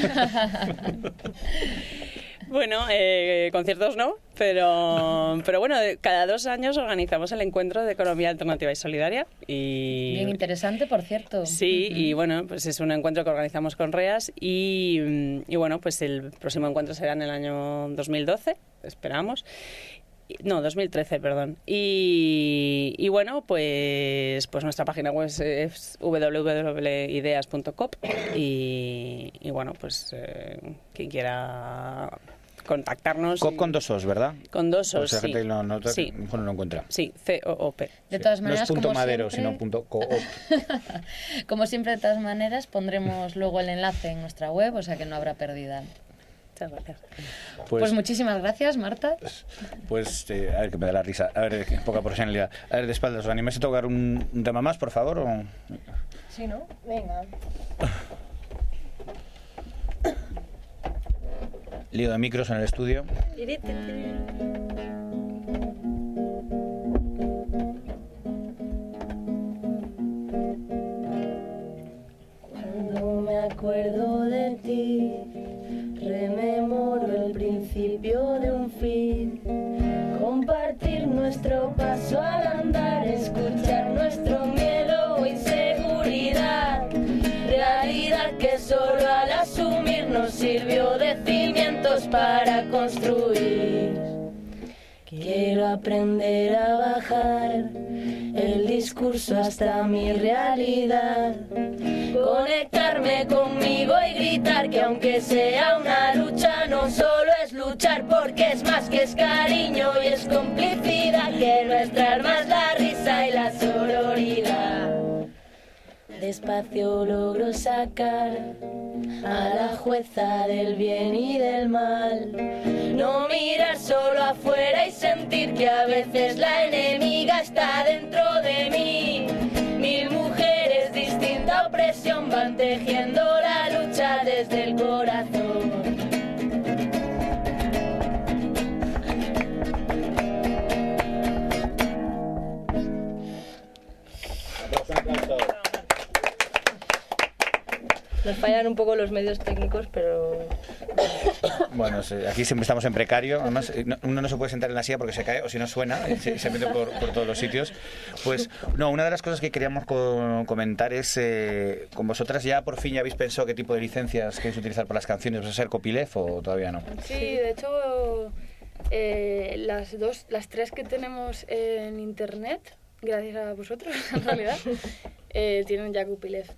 Bueno, eh, conciertos no, pero, pero bueno, cada dos años organizamos el encuentro de Economía Alternativa y Solidaria. Y, bien interesante, por cierto. Sí, uh-huh. y bueno, pues es un encuentro que organizamos con REAS y, y bueno, pues el próximo encuentro será en el año dos mil doce, esperamos. No, dos mil trece, perdón. Y, y bueno, pues, pues nuestra página web es, es doble u doble u doble u punto ideas punto com y, y bueno, pues eh, quien quiera contactarnos. C O P y... con dos O's, ¿verdad? Con dos O's, pues la sí. gente no, no, sí. no lo encuentra. Sí, C O O P. De todas maneras, no es punto como madero, siempre... sino punto coop. Como siempre, de todas maneras, pondremos luego el enlace en nuestra web, o sea que no habrá pérdida. Muchas gracias. Pues, pues muchísimas gracias, Marta. Pues, eh, a ver, que me da la risa. A ver, qué poca profesionalidad. A ver, de espaldas, ¿os animáis a tocar un, un tema más, por favor? O... Sí, ¿no? Venga. Lío de micros en el estudio. Cuando me acuerdo de ti, rememoro el principio de un fin. Compartir nuestro paso al andar, escuchar para construir. Quiero aprender a bajar el discurso hasta mi realidad, conectarme conmigo y gritar que aunque sea una lucha no solo es luchar, porque es más que es cariño y es complicidad, que nuestra arma es la risa y la sororidad. Despacio logro sacar a la jueza del bien y del mal, no mirar solo afuera y sentir que a veces la enemiga está dentro de mí. Mil mujeres, distinta opresión, van tejiendo la lucha desde el corazón. Nos fallan un poco los medios técnicos, pero... Bueno, aquí siempre estamos en precario. Además, uno no se puede sentar en la silla porque se cae, o si no suena, se, se mete por, por todos los sitios. Pues, no, una de las cosas que queríamos co comentar es, eh, con vosotras ya por fin ya habéis pensado qué tipo de licencias queréis utilizar para las canciones. ¿Vas a ser copyleft o todavía no? Sí, de hecho, eh, las dos, las tres que tenemos en internet, gracias a vosotros, en realidad, eh, tienen ya copyleft.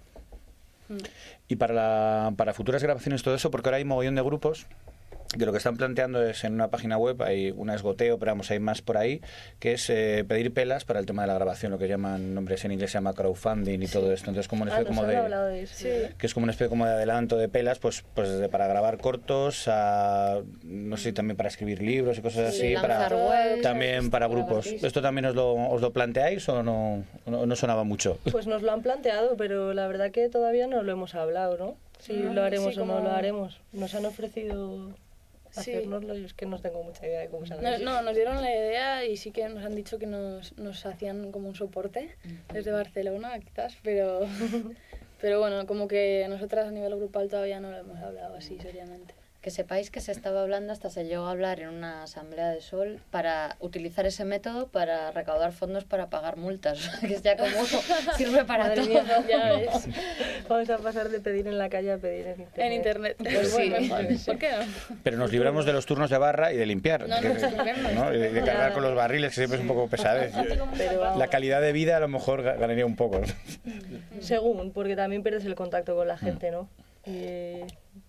Y para, la, para futuras grabaciones todo eso, porque ahora hay mogollón de grupos que lo que están planteando es en una página web, hay una esgoteo, pero vamos, hay más por ahí, que es eh, pedir pelas para el tema de la grabación, lo que llaman, nombres en inglés se llama crowdfunding y sí. todo esto. Entonces como una especie ah, como de, de eso, sí. que es como una especie como de adelanto de pelas, pues pues desde para grabar cortos a no sé, también para escribir libros y cosas sí, así, para web, también para grupos. ¿Esto también os lo, os lo planteáis o no, no, no sonaba mucho? Pues nos lo han planteado, pero la verdad que todavía no lo hemos hablado, ¿no? Si no, lo haremos sí, como... o no lo haremos. Nos han ofrecido hacérnoslo, sí. Yo es que no tengo mucha idea de cómo se hace. No, no, nos dieron la idea y sí que nos han dicho que nos, nos hacían como un soporte desde Barcelona, quizás, pero, pero bueno, como que nosotras a nivel grupal todavía no lo hemos hablado así seriamente. Que sepáis que se estaba hablando, hasta se llegó a hablar en una asamblea de Sol, para utilizar ese método para recaudar fondos para pagar multas, que es ya como sirve para Madre todo. Mía, ya ves. Vamos a pasar de pedir en la calle a pedir en internet. En internet, pues sí, mejor. ¿Por qué no? Pero nos libramos de los turnos de barra y de limpiar, no, que, no, ¿no? Y de, de cargar con los barriles, que siempre es un poco pesadez. Pero la calidad de vida a lo mejor ganaría un poco. Según, porque también pierdes el contacto con la gente, ¿no? Y...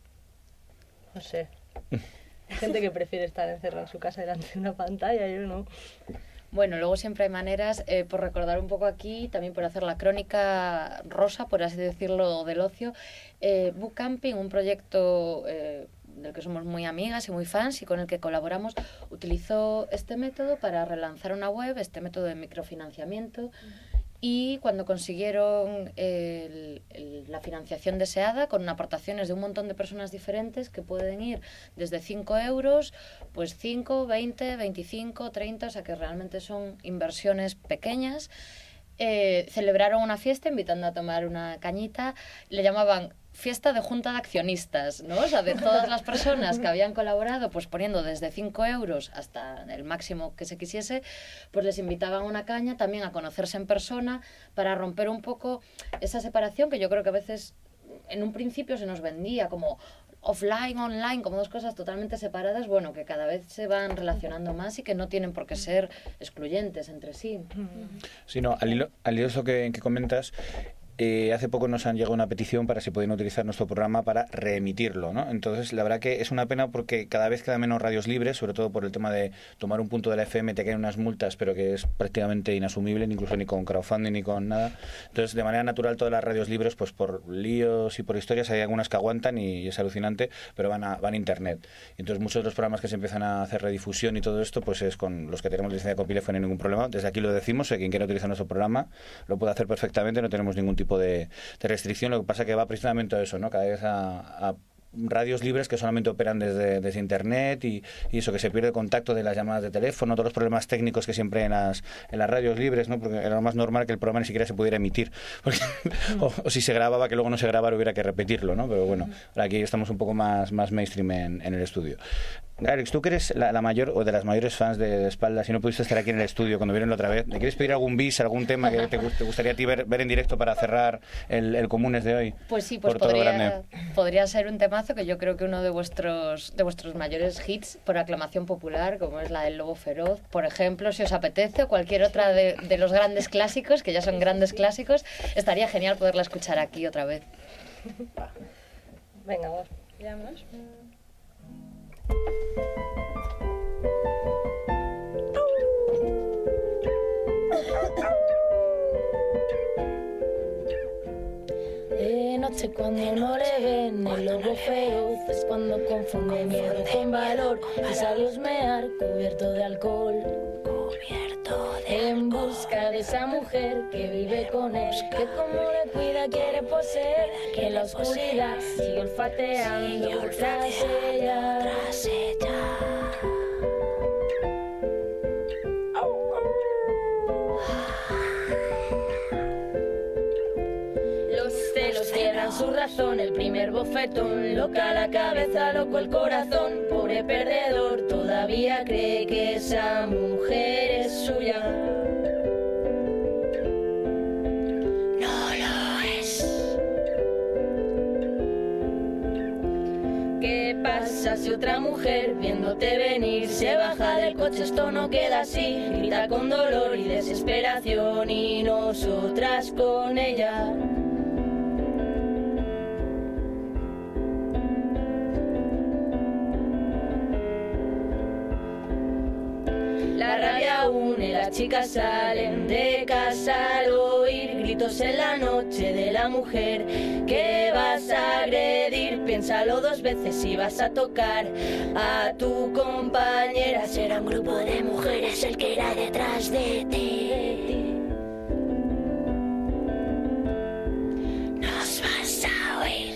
no sé, hay gente que prefiere estar encerrada en su casa delante de una pantalla, yo no. Bueno, luego siempre hay maneras, eh, por recordar un poco aquí, también por hacer la crónica rosa, por así decirlo, del ocio. Eh, Book Camping, un proyecto eh, del que somos muy amigas y muy fans y con el que colaboramos, utilizó este método para relanzar una web, este método de microfinanciamiento. Y cuando consiguieron el, el, la financiación deseada, con aportaciones de un montón de personas diferentes que pueden ir desde cinco euros, pues cinco, veinte, veinticinco, treinta, o sea que realmente son inversiones pequeñas, eh, celebraron una fiesta invitando a tomar una cañita, le llamaban fiesta de junta de accionistas, ¿no? O sea, de todas las personas que habían colaborado, pues poniendo desde cinco euros hasta el máximo que se quisiese, pues les invitaban a una caña, también a conocerse en persona, para romper un poco esa separación que yo creo que a veces en un principio se nos vendía como offline, online, como dos cosas totalmente separadas, bueno, que cada vez se van relacionando más y que no tienen por qué ser excluyentes entre sí. Sí, no, al hilo, al hilo de eso que, que comentas, Eh, hace poco nos han llegado una petición para si pueden utilizar nuestro programa para reemitirlo, ¿no? Entonces, la verdad que es una pena porque cada vez quedan menos radios libres, sobre todo por el tema de tomar un punto de la F M, te caen unas multas, pero que es prácticamente inasumible, incluso ni con crowdfunding ni con nada. Entonces, de manera natural, todas las radios libres, pues por líos y por historias, hay algunas que aguantan y es alucinante, pero van a, van a internet. Entonces, muchos de los programas que se empiezan a hacer redifusión y todo esto, pues es con los que tenemos licencia de copyleft, no hay ningún problema. Desde aquí lo decimos, eh, quien quiera utilizar nuestro programa lo puede hacer perfectamente, no tenemos ningún tipo De, de restricción. Lo que pasa que va precisamente a eso, ¿no? Cada vez a, a radios libres que solamente operan desde, desde internet y, y eso, que se pierde el contacto de las llamadas de teléfono, todos los problemas técnicos que siempre hay en las, en las radios libres, ¿no? Porque era lo más normal que el programa ni siquiera se pudiera emitir, porque, o, o si se grababa, que luego no se grabara, hubiera que repetirlo, ¿no? Pero bueno, ahora aquí estamos un poco más, más mainstream en, en el estudio. Alex, tú que eres la, la mayor o de las mayores fans de, de Espaldas y no pudiste estar aquí en el estudio cuando vieron la otra vez, ¿le quieres pedir algún bis, algún tema que te, te gustaría a ti ver, ver en directo para cerrar el, el Comunes de hoy? Pues sí, pues podría, podría ser un tema temazo que yo creo que uno de vuestros, de vuestros mayores hits por aclamación popular, como es la del Lobo Feroz, por ejemplo, si os apetece, o cualquier otra de, de los grandes clásicos, que ya son grandes clásicos, estaría genial poderla escuchar aquí otra vez. Venga, vamos. Veamos. De noche cuando no le ven el lobo feroz es cuando confunde miedo con valor y sale a husmear cubierto de alcohol, cubierto de en busca de esa mujer que vive con él, que como le cuida quiere poseer, que en la oscuridad sigue olfateando tras ella, tras ella. Cierran su razón, el primer bofetón, loca la cabeza, loco el corazón, pobre perdedor, todavía cree que esa mujer es suya. No lo es. ¿Qué pasa si otra mujer, viéndote venir, se baja del coche? Esto no queda así, grita con dolor y desesperación y nosotras con ella. La rabia une, las chicas salen de casa al oír gritos en la noche de la mujer que vas a agredir. Piénsalo dos veces si vas a tocar a tu compañera. Será un grupo de mujeres el que irá detrás de ti. Nos vas a oír.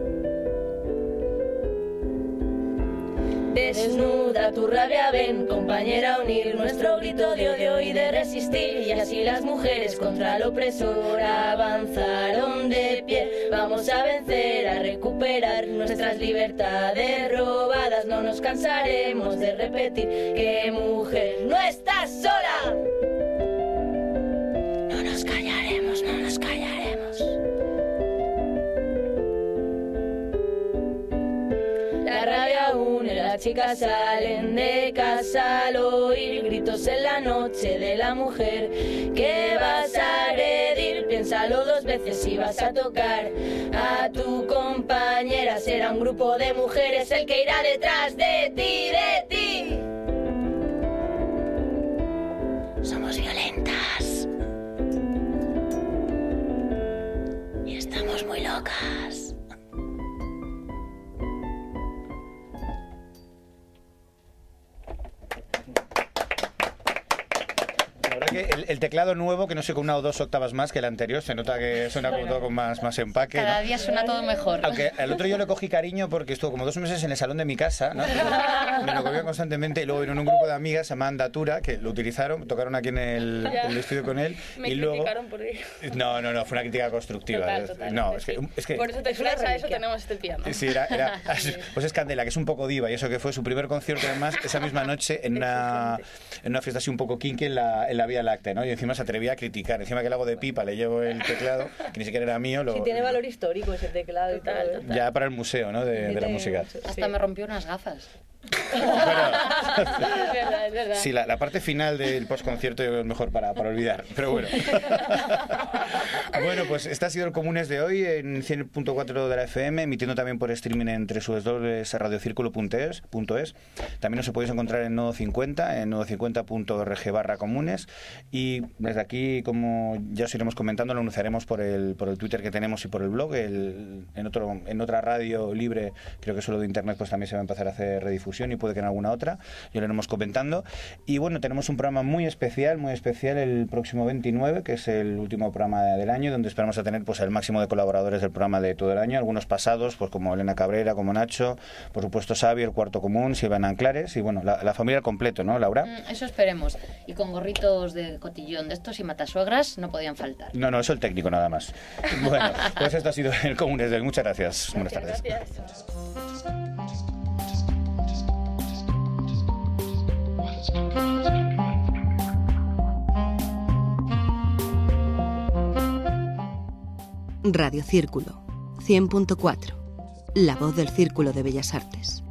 Desnuda tu rabia, ven, compañera, a unir nuestro grito de odio y de resistir. Y así las mujeres contra el opresor avanzaron de pie. Vamos a vencer, a recuperar nuestras libertades robadas. No nos cansaremos de repetir que mujer no estás sola. No nos callaremos, no nos callaremos. La rabia une, las chicas salen de casa al oír gritos en la noche de la mujer que vas a agredir. Piénsalo dos veces si vas a tocar a tu compañera. Será un grupo de mujeres el que irá detrás de ti, de ti. Somos violentas y estamos muy locas. Que el, el teclado nuevo, que no sé, con una o dos octavas más que el anterior, se nota que suena como todo con más, más empaque. Cada ¿no? día suena todo mejor. Aunque al otro yo le cogí cariño porque estuvo como dos meses en el salón de mi casa, ¿no? Me lo cogía constantemente y luego vino un grupo de amigas, se llama Andatura, que lo utilizaron, tocaron aquí en el, el estudio con él. Me y luego... criticaron por ello. No, no, no, fue una crítica constructiva. Total, total, no, es que, es que... Por eso te suenas a eso tenemos este piano. Sí, era, era, pues es Candela, que es un poco diva, y eso que fue su primer concierto, además, esa misma noche en una, en una fiesta así un poco kinky en la, en la Vía Láctea, ¿no? Y encima se atrevía a criticar, encima que le hago de pipa, le llevo el teclado, que ni siquiera era mío. Lo, sí, tiene valor histórico ese teclado y tal, tal, tal. Ya para el museo, ¿no? De, de la música. Hasta sí. Me rompió unas gafas. Bueno, es verdad, es verdad. Sí, la, la parte final del postconcierto es mejor para, para olvidar, pero bueno. Bueno, pues este ha sido el Comunes de hoy en cien punto cuatro de la F M, emitiendo también por streaming en doble u doble u doble u punto radiocírculo punto es. También os podéis encontrar en Nodo cincuenta, en nodo cincuenta punto org barra comunes. Y desde aquí, como ya os iremos comentando, lo anunciaremos por el, por el Twitter que tenemos y por el blog. El, en, otro, en otra radio libre, creo que solo de internet, pues también se va a empezar a hacer redifusión, y puede que en alguna otra, ya lo iremos comentando. Y bueno, tenemos un programa muy especial, muy especial el próximo veintinueve, que es el último programa del año, donde esperamos a tener pues el máximo de colaboradores del programa de todo el año, algunos pasados, pues como Elena Cabrera, como Nacho, por supuesto Xavi, el Cuarto Común, Silvana Anclares, y bueno, la, la familia al completo, ¿no, Laura? Mm, eso esperemos. Y con gorritos de cotillón de estos y matasuegras no podían faltar. No, no, eso el técnico nada más. Bueno, pues esto ha sido el Comunes del. Muchas gracias. Buenas tardes. Gracias. Radio Círculo, cien punto cuatro. La voz del Círculo de Bellas Artes.